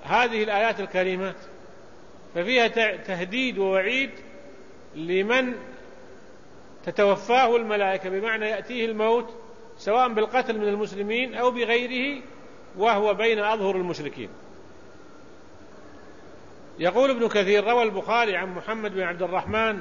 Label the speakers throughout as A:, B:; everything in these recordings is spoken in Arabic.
A: هذه الآيات الكريمات ففيها تهديد ووعيد لمن تتوفاه الملائكة، بمعنى يأتيه الموت سواء بالقتل من المسلمين أو بغيره وهو بين أظهر المشركين. يقول ابن كثير: روى البخاري عن محمد بن عبد الرحمن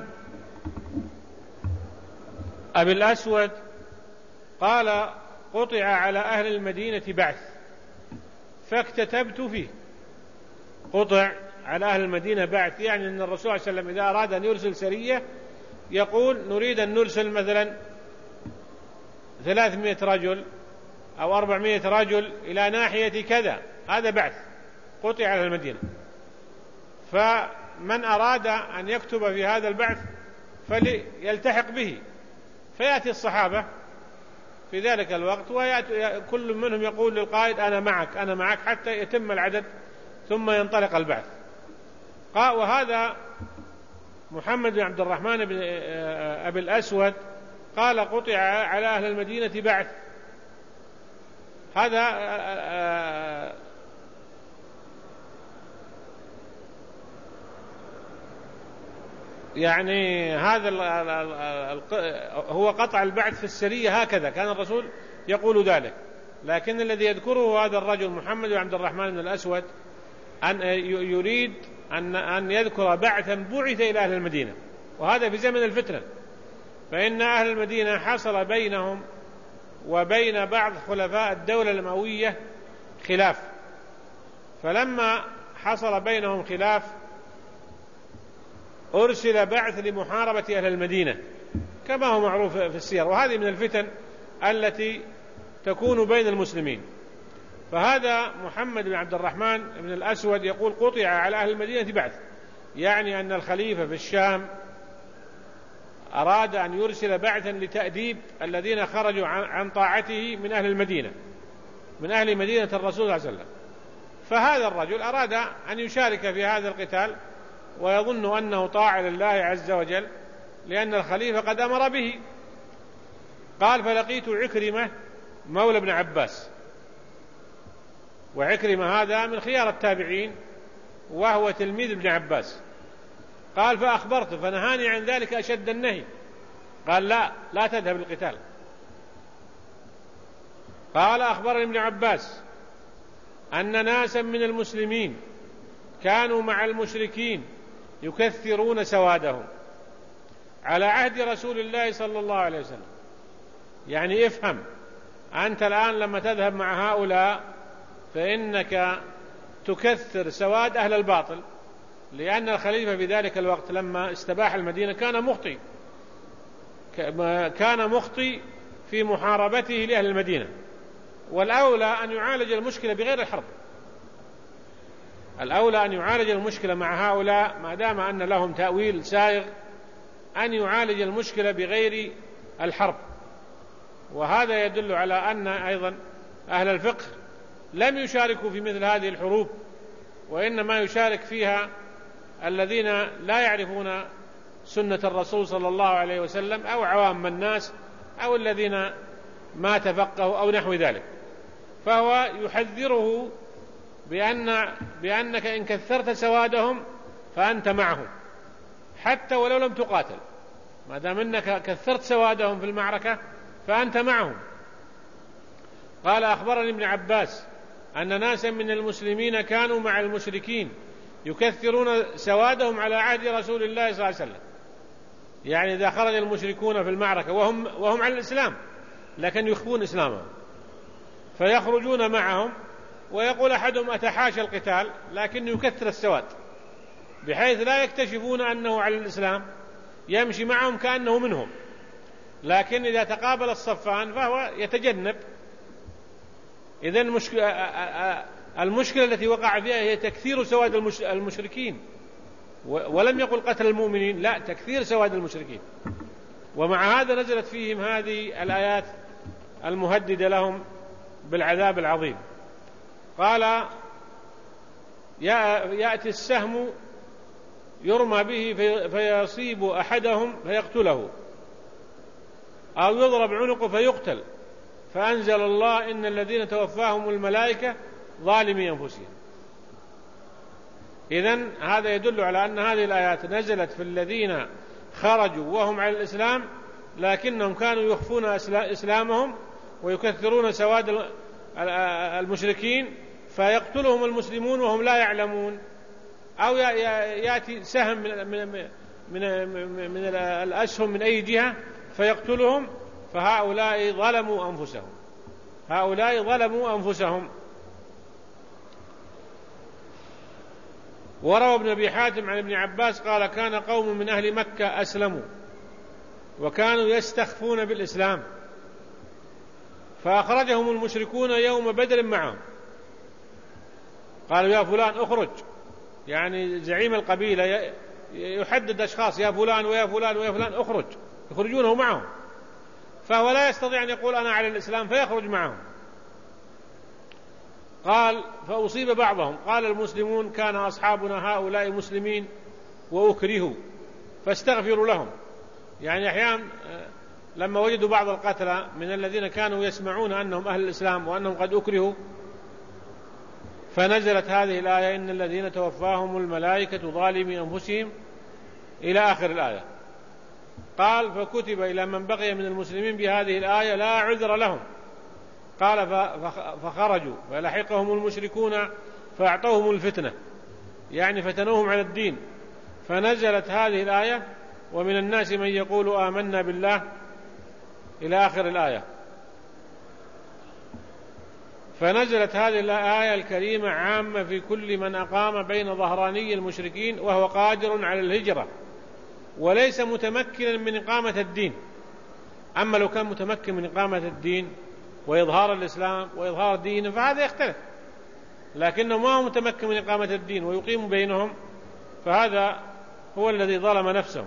A: أبي الأسود قال: قطع على أهل المدينة بعث فاكتتبت فيه. قطع على أهل المدينة بعث، يعني أن الرسول صلى الله عليه وسلم إذا أراد أن يرسل سرية يقول: نريد أن نرسل مثلا 300 رجل أو 400 رجل إلى ناحية كذا، هذا بعث قطع على المدينة. فمن أراد أن يكتب في هذا البعث فليلتحق به، فيأتي الصحابة في ذلك الوقت ويأتي كل منهم يقول للقائد: أنا معك أنا معك، حتى يتم العدد ثم ينطلق البعث. وهذا محمد بن عبد الرحمن بن أبي الأسود قال: قطع على أهل المدينة بعث. هذا يعني هذا هو قطع البعث في السرية، هكذا كان الرسول يقول ذلك. لكن الذي يذكره هذا الرجل محمد بن عبد الرحمن بن الأسود أن يريد أن يذكر بعثا بعث إلى أهل المدينة، وهذا في زمن الفتنة، فإن أهل المدينة حصل بينهم وبين بعض خلفاء الدولة الأموية خلاف، فلما حصل بينهم خلاف أرسل بعث لمحاربة أهل المدينة كما هو معروف في السير، وهذه من الفتن التي تكون بين المسلمين. فهذا محمد بن عبد الرحمن بن الأسود يقول: قطع على أهل المدينة بعث، يعني أن الخليفة في الشام أراد أن يرسل بعثا لتأديب الذين خرجوا عن طاعته من أهل المدينة، من أهل مدينة الرسول صلى الله عليه وسلم. فهذا الرجل أراد أن يشارك في هذا القتال ويظن أنه طاعة لله عز وجل لأن الخليفة قد أمر به. قال: فلقيت عكرمة مولى ابن عباس، وعكرمة هذا من خيار التابعين وهو تلميذ ابن عباس. قال: فأخبرته فنهاني عن ذلك أشد النهي، قال: لا تذهب للقتال. قال: أخبرني ابن عباس أن ناسا من المسلمين كانوا مع المشركين يكثرون سوادهم على عهد رسول الله صلى الله عليه وسلم. يعني افهم، أنت الآن لما تذهب مع هؤلاء فإنك تكثر سواد أهل الباطل، لأن الخليفة في ذلك الوقت لما استباح المدينة كان مخطئ في محاربته لأهل المدينة، والأولى أن يعالج المشكلة بغير الحرب. الأولى أن يعالج المشكلة مع هؤلاء ما دام أن لهم تأويل سائغ، أن يعالج المشكلة بغير الحرب. وهذا يدل على أن أيضا أهل الفقه لم يشاركوا في مثل هذه الحروب، وإنما يشارك فيها الذين لا يعرفون سنة الرسول صلى الله عليه وسلم أو عوام الناس أو الذين ما تفقهوا أو نحو ذلك. فهو يحذره بأنك إن كثرت سوادهم فأنت معهم حتى ولو لم تقاتل، ما دام أنك كثرت سوادهم في المعركة فأنت معهم. قال: أخبرني ابن عباس أن ناسا من المسلمين كانوا مع المشركين يكثرون سوادهم على عهد رسول الله صلى الله عليه وسلم. يعني إذا خرج المشركون في المعركة وهم على الإسلام لكن يخفون إسلامهم، فيخرجون معهم ويقول أحدهم: أتحاشى القتال، لكن يكثر السواد بحيث لا يكتشفون أنه على الإسلام، يمشي معهم كأنه منهم، لكن إذا تقابل الصفان فهو يتجنب. إذن المشكلة التي وقع فيها هي تكثير سواد المشركين، ولم يقل قتل المؤمنين، لا، تكثير سواد المشركين. ومع هذا نزلت فيهم هذه الآيات المهددة لهم بالعذاب العظيم. قال: يأتي السهم يرمى به فيصيب أحدهم فيقتله، أو يضرب عنقه فيقتل، فأنزل الله: إن الذين توفاهم الملائكة ظالمي أنفسهم. إذن هذا يدل على أن هذه الآيات نزلت في الذين خرجوا وهم على الإسلام لكنهم كانوا يخفون إسلامهم ويكثرون سواد المشركين فيقتلهم المسلمون وهم لا يعلمون، أو يأتي سهم من الأسهم من أي جهة فيقتلهم، فهؤلاء ظلموا أنفسهم، هؤلاء ظلموا أنفسهم. وروى ابن أبي حاتم عن ابن عباس قال كان قوم من أهل مكة أسلموا وكانوا يستخفون بالإسلام فأخرجهم المشركون يوم بدر معهم، قالوا يا فلان أخرج، يعني زعيم القبيلة يحدد أشخاص يا فلان ويا فلان ويا فلان أخرج، يخرجونه معهم، فهو لا يستطيع أن يقول أنا على الإسلام فيخرج معهم. قال فأصيب بعضهم، قال المسلمون كان أصحابنا هؤلاء مسلمين وأكرهوا فاستغفروا لهم، يعني أحيانا لما وجدوا بعض القتلى من الذين كانوا يسمعون أنهم أهل الإسلام وأنهم قد أكرهوا فنزلت هذه الآية إن الذين توفاهم الملائكة ظالمي أنفسهم إلى آخر الآية. قال فكتب إلى من بقي من المسلمين بهذه الآية لا عذر لهم، قال فخرجوا فلحقهم المشركون فأعطوهم الفتنة، يعني فتنوهم على الدين، فنزلت هذه الآية ومن الناس من يقول آمنا بالله إلى آخر الآية. فنزلت هذه الآية الكريمة عامة في كل من أقام بين ظهراني المشركين وهو قادر على الهجرة وليس متمكنا من إقامة الدين. أما لو كان متمكن من إقامة الدين وإظهار الإسلام وإظهار دينه فهذا يختلف، لكنه ما هو متمكن من إقامة الدين ويقيم بينهم، فهذا هو الذي ظلم نفسه.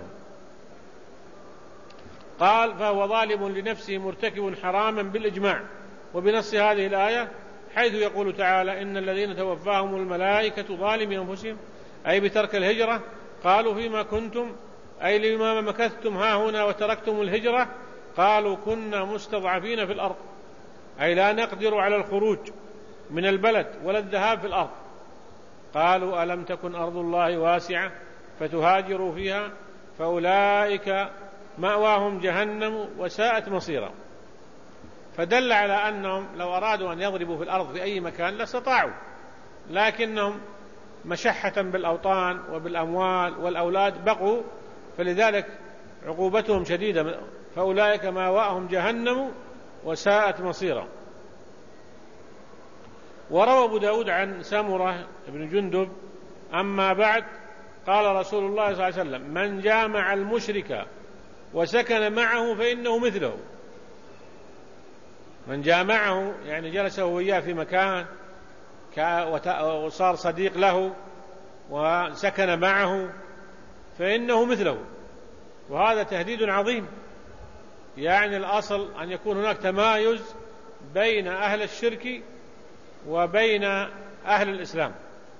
A: قال فهو ظالم لنفسه مرتكب حراما بالإجماع وبنص هذه الآية، حيث يقول تعالى إن الذين توفاهم الملائكة ظالمي أنفسهم، أي بترك الهجرة. قالوا فيما كنتم، أي لما مكثتم هاهنا وتركتم الهجرة؟ قالوا كنا مستضعفين في الأرض، أي لا نقدر على الخروج من البلد ولا الذهاب في الأرض. قالوا ألم تكن أرض الله واسعة فتهاجروا فيها فأولئك مأواهم جهنم وساءت مصيرا. فدل على أنهم لو أرادوا أن يضربوا في الأرض في أي مكان لاستطاعوا، لكنهم مشحة بالأوطان وبالأموال والأولاد بقوا، فلذلك عقوبتهم شديدة، فأولئك مأواهم جهنم وساءت مصيرا. وروى أبو داود عن سمرة بن جندب أما بعد قال رسول الله صلى الله عليه وسلم من جامع المشرك وسكن معه فإنه مثله. من جامعه يعني جلس وإياه في مكان وصار صديق له وسكن معه فإنه مثله، وهذا تهديد عظيم. يعني الأصل أن يكون هناك تمايز بين أهل الشرك وبين أهل الإسلام.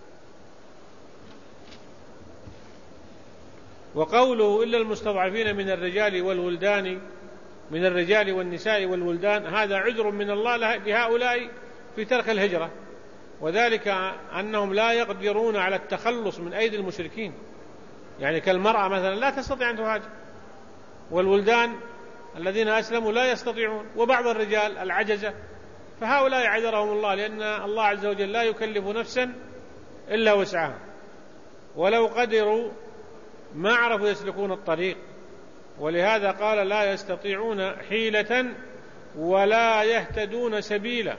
A: وقوله إلا المستضعفين من الرجال والولدان، من الرجال والنساء والولدان، هذا عذر من الله لهؤلاء في ترك الهجرة، وذلك أنهم لا يقدرون على التخلص من أيدي المشركين، يعني كالمرأة مثلا لا تستطيع أن تهاجر، والولدان الذين أسلموا لا يستطيعون، وبعض الرجال العجزة، فهؤلاء عذرهم الله، لأن الله عز وجل لا يكلف نفسا إلا وسعها، ولو قدروا ما عرفوا يسلكون الطريق، ولهذا قال لا يستطيعون حيلة ولا يهتدون سبيلا.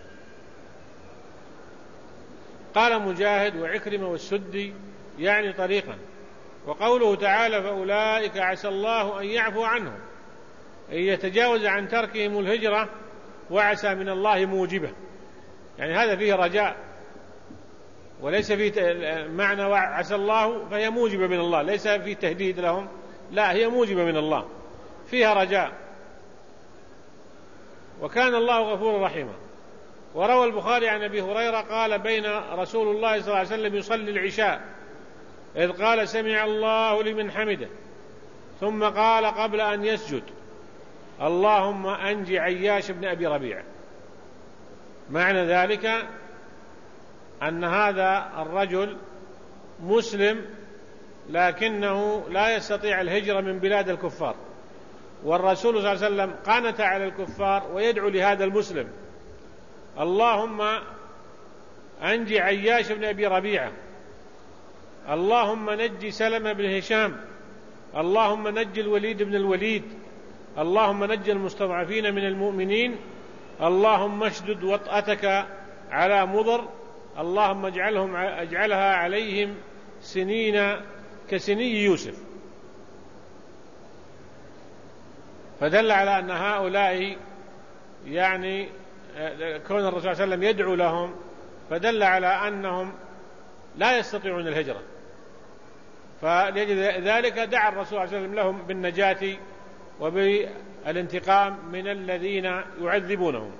A: قال مجاهد وعكرمة والسدي يعني طريقا. وقوله تعالى فأولئك عسى الله أن يعفو عنهم، أن يتجاوز عن تركهم الهجرة، وعسى من الله موجبة، يعني هذا فيه رجاء، وليس فيه معنى عسى الله فهي موجبة من الله، ليس فيه تهديد لهم، لا هي موجبة من الله، فيها رجاء، وكان الله غفورا رحيما. وروى البخاري عن أبي هريرة قال بين رسول الله صلى الله عليه وسلم يصلي العشاء إذ قال سمع الله لمن حمده، ثم قال قبل أن يسجد اللهم أنجي عياش بن أبي ربيعة. معنى ذلك أن هذا الرجل مسلم لكنه لا يستطيع الهجرة من بلاد الكفار، والرسول صلى الله عليه وسلم قانت على الكفار ويدعو لهذا المسلم: اللهم أنجي عياش بن أبي ربيعة، اللهم نجي سلمة بن هشام، اللهم نجي الوليد بن الوليد، اللهم نجي المستضعفين من المؤمنين، اللهم اشدد وطأتك على مضر، اللهم اجعلها عليهم سنين كسني يوسف. فدل على أن هؤلاء يعني كون الرسول صلى الله عليه وسلم يدعو لهم فدل على أنهم لا يستطيعون الهجرة، فلذلك دعا الرسول صلى الله عليه وسلم لهم بالنجاة وبالانتقام من الذين يعذبونهم.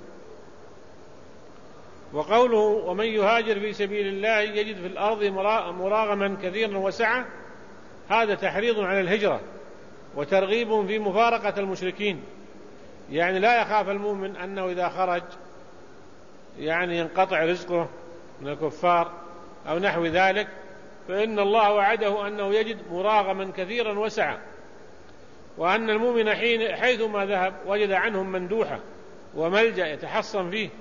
A: وقوله: ومن يهاجر في سبيل الله يجد في الأرض مراغما كثيرا وسعة، هذا تحريض على الهجرة وترغيب في مفارقة المشركين، يعني لا يخاف المؤمن أنه إذا خرج يعني ينقطع رزقه من الكفار أو نحو ذلك، فإن الله وعده أنه يجد مراغما كثيرا وسعة، وأن المؤمن حيثما ذهب وجد عنهم مندوحة وملجأ يتحصن فيه.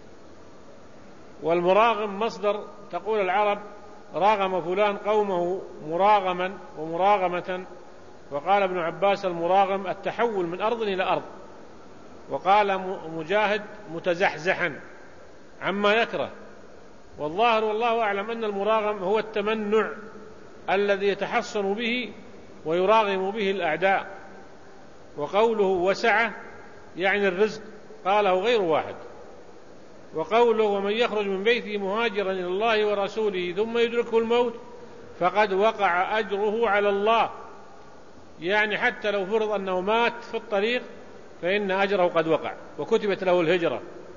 A: والمراغم مصدر، تقول العرب: راغم فلان قومه مراغما ومراغمة. وقال ابن عباس: المراغم التحول من أرض إلى أرض. وقال مجاهد: متزحزحا عما يكره. والظاهر والله أعلم أن المراغم هو التمنع الذي يتحصن به ويراغم به الأعداء. وقوله وسعة يعني الرزق، قاله غير واحد. وقوله: ومن يخرج من بيته مهاجرا إلى الله ورسوله ثم يدركه الموت فقد وقع أجره على الله، يعني حتى لو فرض أنه مات في الطريق فإن أجره قد وقع وكتبت له الهجرة.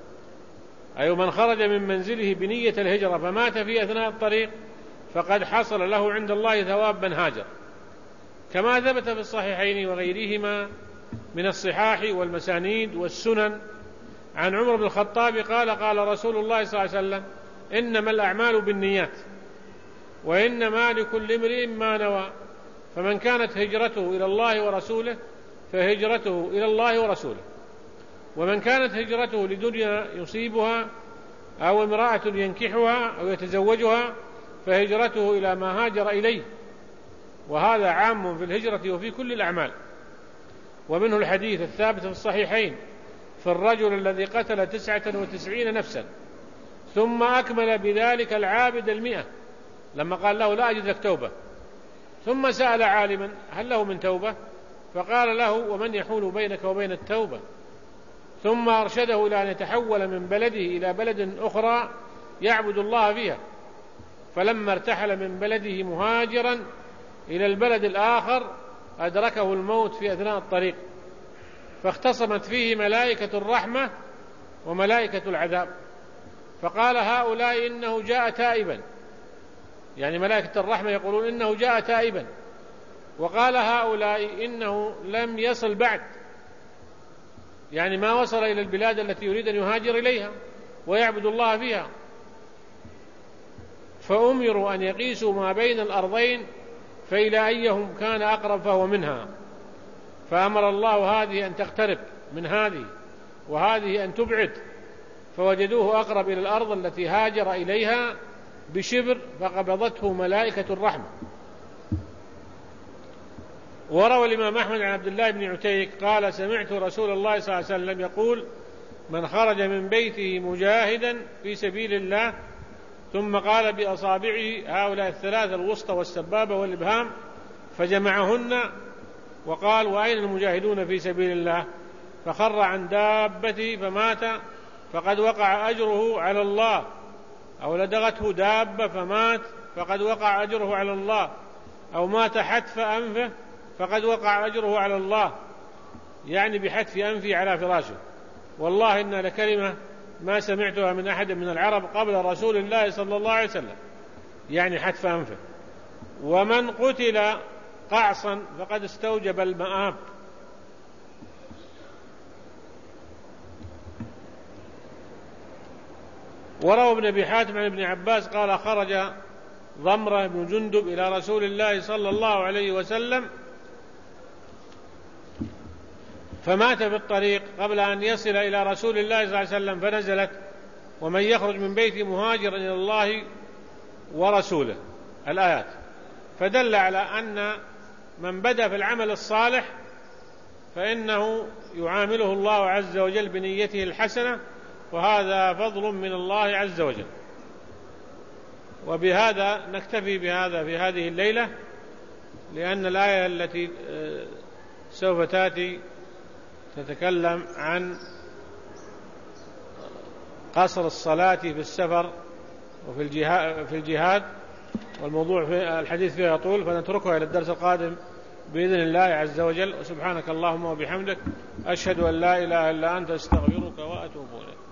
A: أي من خرج من منزله بنية الهجرة فمات في أثناء الطريق فقد حصل له عند الله ثواب من هاجر، كما ثبت في الصحيحين وغيرهما من الصحاح والمسانيد والسنن عن عمر بن الخطاب قال: قال رسول الله صلى الله عليه وسلم: إنما الأعمال بالنيات وإنما لكل امرئ ما نوى، فمن كانت هجرته إلى الله ورسوله فهجرته إلى الله ورسوله، ومن كانت هجرته لدنيا يصيبها أو امرأة ينكحها أو يتزوجها فهجرته إلى ما هاجر إليه. وهذا عام في الهجرة وفي كل الأعمال. ومنه الحديث الثابت في الصحيحين في الرجل الذي قتل 99 نفسا ثم أكمل بذلك العابد 100، لما قال له: لا أجد لك توبة، ثم سأل عالما: هل له من توبة؟ فقال له: ومن يحول بينك وبين التوبة؟ ثم أرشده إلى أن يتحول من بلده إلى بلد أخرى يعبد الله فيها، فلما ارتحل من بلده مهاجرا إلى البلد الآخر أدركه الموت في أثناء الطريق، فاختصمت فيه ملائكة الرحمة وملائكة العذاب، فقال هؤلاء: إنه جاء تائبا، يعني ملائكة الرحمة يقولون: إنه جاء تائبا، وقال هؤلاء: إنه لم يصل بعد، يعني ما وصل إلى البلاد التي يريد أن يهاجر إليها ويعبد الله فيها. فأمروا أن يقيسوا ما بين الأرضين فإلى أيهم كان أقرب فهو منها، فأمر الله هذه أن تقترب من هذه وهذه أن تبعد، فوجدوه أقرب إلى الأرض التي هاجر إليها بشبر فقبضته ملائكة الرحمة. وروى الإمام أحمد عن عبد الله بن عتيك قال: سمعت رسول الله صلى الله عليه وسلم يقول: من خرج من بيته مجاهدا في سبيل الله، ثم قال بأصابعه هؤلاء الثلاثة الوسطى والسبابة والإبهام فجمعهن وقال: وأين المجاهدون في سبيل الله؟ فخر عن دابته فمات فقد وقع أجره على الله، أو لدغته دابة فمات فقد وقع أجره على الله، أو مات حتف أنفه فقد وقع أجره على الله، يعني بحتف أنفه على فراشه. والله إن لكلمة ما سمعتها من أحد من العرب قبل رسول الله صلى الله عليه وسلم، يعني حتف أنفه. ومن قتل قعصا فقد استوجب المآب. وروى ابن أبي حاتم عن ابن عباس قال: خرج ضمرة بن جندب إلى رسول الله صلى الله عليه وسلم فمات في الطريق قبل أن يصل إلى رسول الله صلى الله عليه وسلم، فنزلت: ومن يخرج من بيته مهاجرا إلى الله ورسوله، الآيات. فدل على أن من بدأ في العمل الصالح فإنه يعامله الله عز وجل بنيته الحسنة، وهذا فضل من الله عز وجل. وبهذا نكتفي بهذا في هذه الليلة، لأن الآية التي سوف تأتي تتكلم عن قصر الصلاة في السفر وفي الجهاد، والموضوع في الحديث فيها يطول، فنتركها إلى الدرس القادم بإذن الله عز وجل. وسبحانك اللهم وبحمدك، أشهد أن لا إله إلا أنت، أستغفرك وأتوب إليك.